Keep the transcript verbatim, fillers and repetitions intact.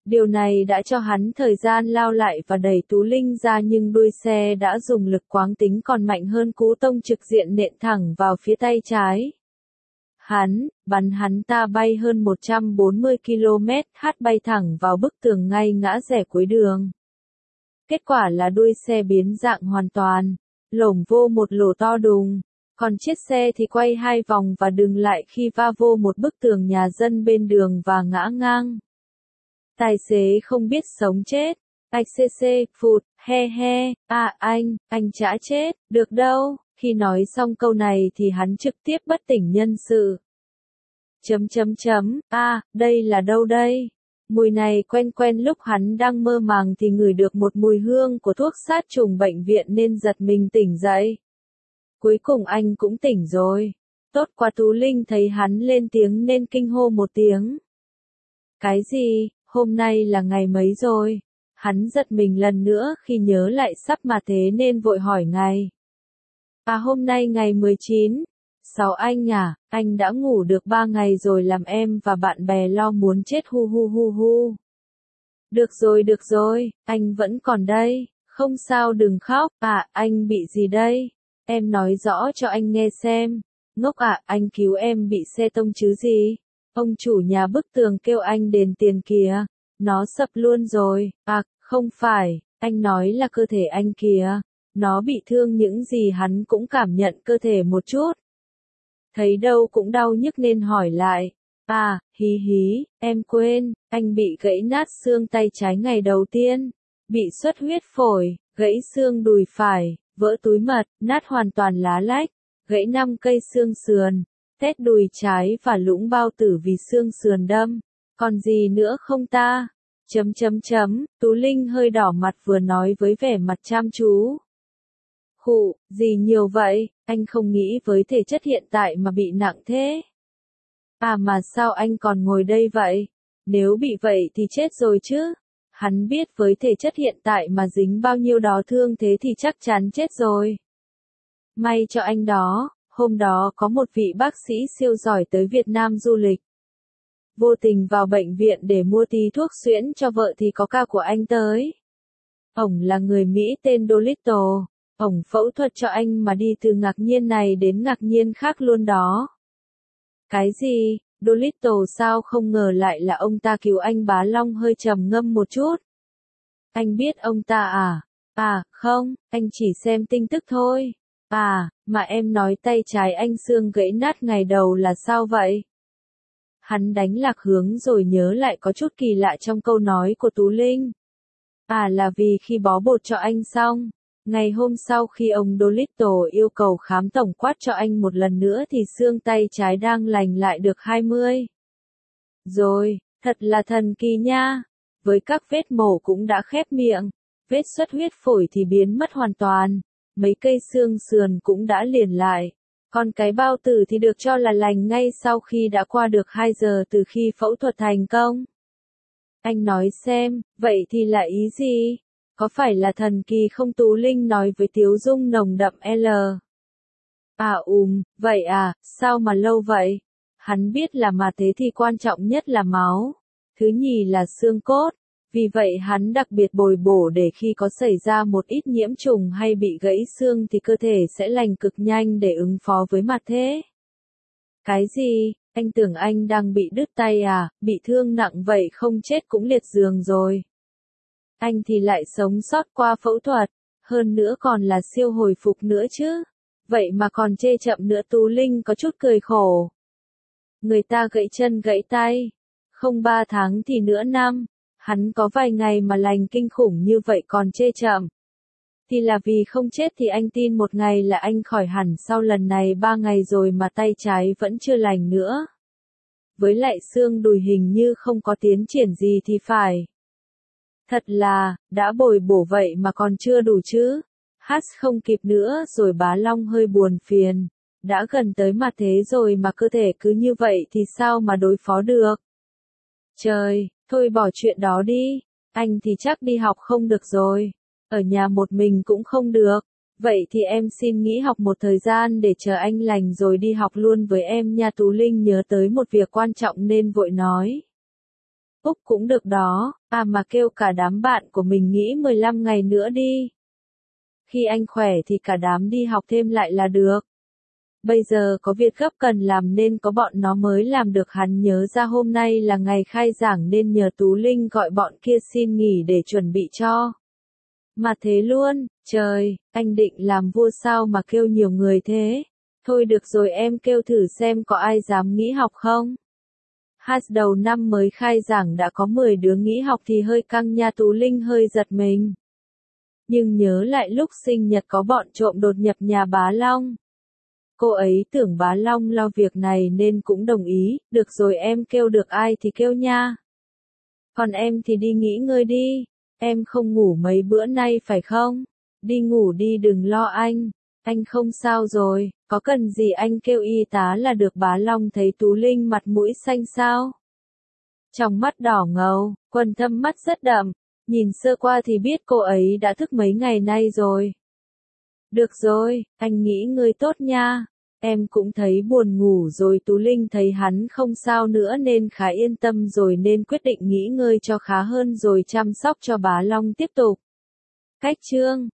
Điều này đã cho hắn thời gian lao lại và đẩy Tú Linh ra nhưng đuôi xe đã dùng lực quáng tính còn mạnh hơn cú tông trực diện nện thẳng vào phía tay trái. Hắn, bắn hắn ta bay hơn một trăm bốn mươi ki lô mét h bay thẳng vào bức tường ngay ngã rẽ cuối đường. Kết quả là đuôi xe biến dạng hoàn toàn, lổm vô một lỗ to đùng, còn chiếc xe thì quay hai vòng và dừng lại khi va vô một bức tường nhà dân bên đường và ngã ngang. Tài xế không biết sống chết, ách xê xê, phụt, he he, à anh, anh chả chết, được đâu, khi nói xong câu này thì hắn trực tiếp bất tỉnh nhân sự. Chấm chấm chấm, à, đây là đâu đây? Mùi này quen quen lúc hắn đang mơ màng thì ngửi được một mùi hương của thuốc sát trùng bệnh viện nên giật mình tỉnh dậy. Cuối cùng anh cũng tỉnh rồi. Tốt quá, Tú Linh thấy hắn lên tiếng nên kinh hô một tiếng. Cái gì, hôm nay là ngày mấy rồi? Hắn giật mình lần nữa khi nhớ lại sắp mà thế nên vội hỏi ngày. À hôm nay ngày mười chín. Sáu anh à, anh đã ngủ được ba ngày rồi làm em và bạn bè lo muốn chết hu hu hu hu. Được rồi được rồi, anh vẫn còn đây, không sao đừng khóc, à anh bị gì đây? Em nói rõ cho anh nghe xem. Ngốc à, anh cứu em bị xe tông chứ gì? Ông chủ nhà bức tường kêu anh đền tiền kìa, nó sập luôn rồi, à không phải, anh nói là cơ thể anh kìa, nó bị thương những gì hắn cũng cảm nhận cơ thể một chút. Thấy đâu cũng đau nhức nên hỏi lại. À, hí hí, em quên, anh bị gãy nát xương tay trái ngày đầu tiên, bị xuất huyết phổi, gãy xương đùi phải, vỡ túi mật, nát hoàn toàn lá lách, gãy năm cây xương sườn, tét đùi trái và lũng bao tử vì xương sườn đâm. Còn gì nữa không ta? Chấm chấm chấm, Tú Linh hơi đỏ mặt vừa nói với vẻ mặt chăm chú. Khụ, gì nhiều vậy, anh không nghĩ với thể chất hiện tại mà bị nặng thế. À mà sao anh còn ngồi đây vậy? Nếu bị vậy thì chết rồi chứ. Hắn biết với thể chất hiện tại mà dính bao nhiêu đó thương thế thì chắc chắn chết rồi. May cho anh đó, hôm đó có một vị bác sĩ siêu giỏi tới Việt Nam du lịch. Vô tình vào bệnh viện để mua tí thuốc xuyễn cho vợ thì có ca của anh tới. Ổng là người Mỹ tên Dolittle. Ổng phẫu thuật cho anh mà đi từ ngạc nhiên này đến ngạc nhiên khác luôn đó. Cái gì? Dolittle sao không ngờ lại là ông ta cứu anh? Bá Long hơi trầm ngâm một chút. Anh biết ông ta à? À, không, anh chỉ xem tin tức thôi. À, mà em nói tay trái anh xương gãy nát ngày đầu là sao vậy? Hắn đánh lạc hướng rồi nhớ lại có chút kỳ lạ trong câu nói của Tú Linh. À là vì khi bó bột cho anh xong. Ngày hôm sau khi ông Dolittle yêu cầu khám tổng quát cho anh một lần nữa thì xương tay trái đang lành lại được hai mươi. Rồi, thật là thần kỳ nha. Với các vết mổ cũng đã khép miệng, vết xuất huyết phổi thì biến mất hoàn toàn, mấy cây xương sườn cũng đã liền lại. Còn cái bao tử thì được cho là lành ngay sau khi đã qua được hai giờ từ khi phẫu thuật thành công. Anh nói xem, vậy thì là ý gì? Có phải là thần kỳ không? Tú Linh nói với tiếu dung nồng đậm L. À ùm, vậy à, sao mà lâu vậy? Hắn biết là mà thế thì quan trọng nhất là máu. Thứ nhì là xương cốt. Vì vậy hắn đặc biệt bồi bổ để khi có xảy ra một ít nhiễm trùng hay bị gãy xương thì cơ thể sẽ lành cực nhanh để ứng phó với mặt thế. Cái gì? Anh tưởng anh đang bị đứt tay à, bị thương nặng vậy không chết cũng liệt giường rồi. Anh thì lại sống sót qua phẫu thuật, hơn nữa còn là siêu hồi phục nữa chứ. Vậy mà còn chê chậm nữa. Tú Linh có chút cười khổ. Người ta gãy chân gãy tay, không ba tháng thì nửa năm, hắn có vài ngày mà lành kinh khủng như vậy còn chê chậm. Thì là vì không chết thì anh tin một ngày là anh khỏi hẳn, sau lần này ba ngày rồi mà tay trái vẫn chưa lành nữa. Với lại xương đùi hình như không có tiến triển gì thì phải. Thật là, đã bồi bổ vậy mà còn chưa đủ chứ. Hát không kịp nữa rồi. Bá Long hơi buồn phiền. Đã gần tới mặt thế rồi mà cơ thể cứ như vậy thì sao mà đối phó được. Trời, thôi bỏ chuyện đó đi. Anh thì chắc đi học không được rồi. Ở nhà một mình cũng không được. Vậy thì em xin nghỉ học một thời gian để chờ anh lành rồi đi học luôn với em nha. Tú Linh nhớ tới một việc quan trọng nên vội nói. Úc cũng được đó, à mà kêu cả đám bạn của mình nghỉ mười lăm ngày nữa đi. Khi anh khỏe thì cả đám đi học thêm lại là được. Bây giờ có việc gấp cần làm nên có bọn nó mới làm được. Hắn nhớ ra hôm nay là ngày khai giảng nên nhờ Tú Linh gọi bọn kia xin nghỉ để chuẩn bị cho. Mà thế luôn, trời, anh định làm vua sao mà kêu nhiều người thế? Thôi được rồi em kêu thử xem có ai dám nghỉ học không? Hát đầu năm mới khai giảng đã có mười đứa nghỉ học thì hơi căng nha. Tú Linh hơi giật mình. Nhưng nhớ lại lúc sinh nhật có bọn trộm đột nhập nhà bá Long. Cô ấy tưởng bá Long lo việc này nên cũng đồng ý, được rồi em kêu được ai thì kêu nha. Còn em thì đi nghỉ ngơi đi, em không ngủ mấy bữa nay phải không? Đi ngủ đi đừng lo anh, anh không sao rồi, có cần gì anh kêu y tá là được. Bá Long thấy Tú Linh mặt mũi xanh xao. Trong mắt đỏ ngầu, quầng thâm mắt rất đậm, nhìn sơ qua thì biết cô ấy đã thức mấy ngày nay rồi. Được rồi, anh nghỉ ngơi tốt nha. Em cũng thấy buồn ngủ rồi. Tú Linh thấy hắn không sao nữa nên khá yên tâm rồi nên quyết định nghỉ ngơi cho khá hơn rồi chăm sóc cho bá Long tiếp tục. Cách chương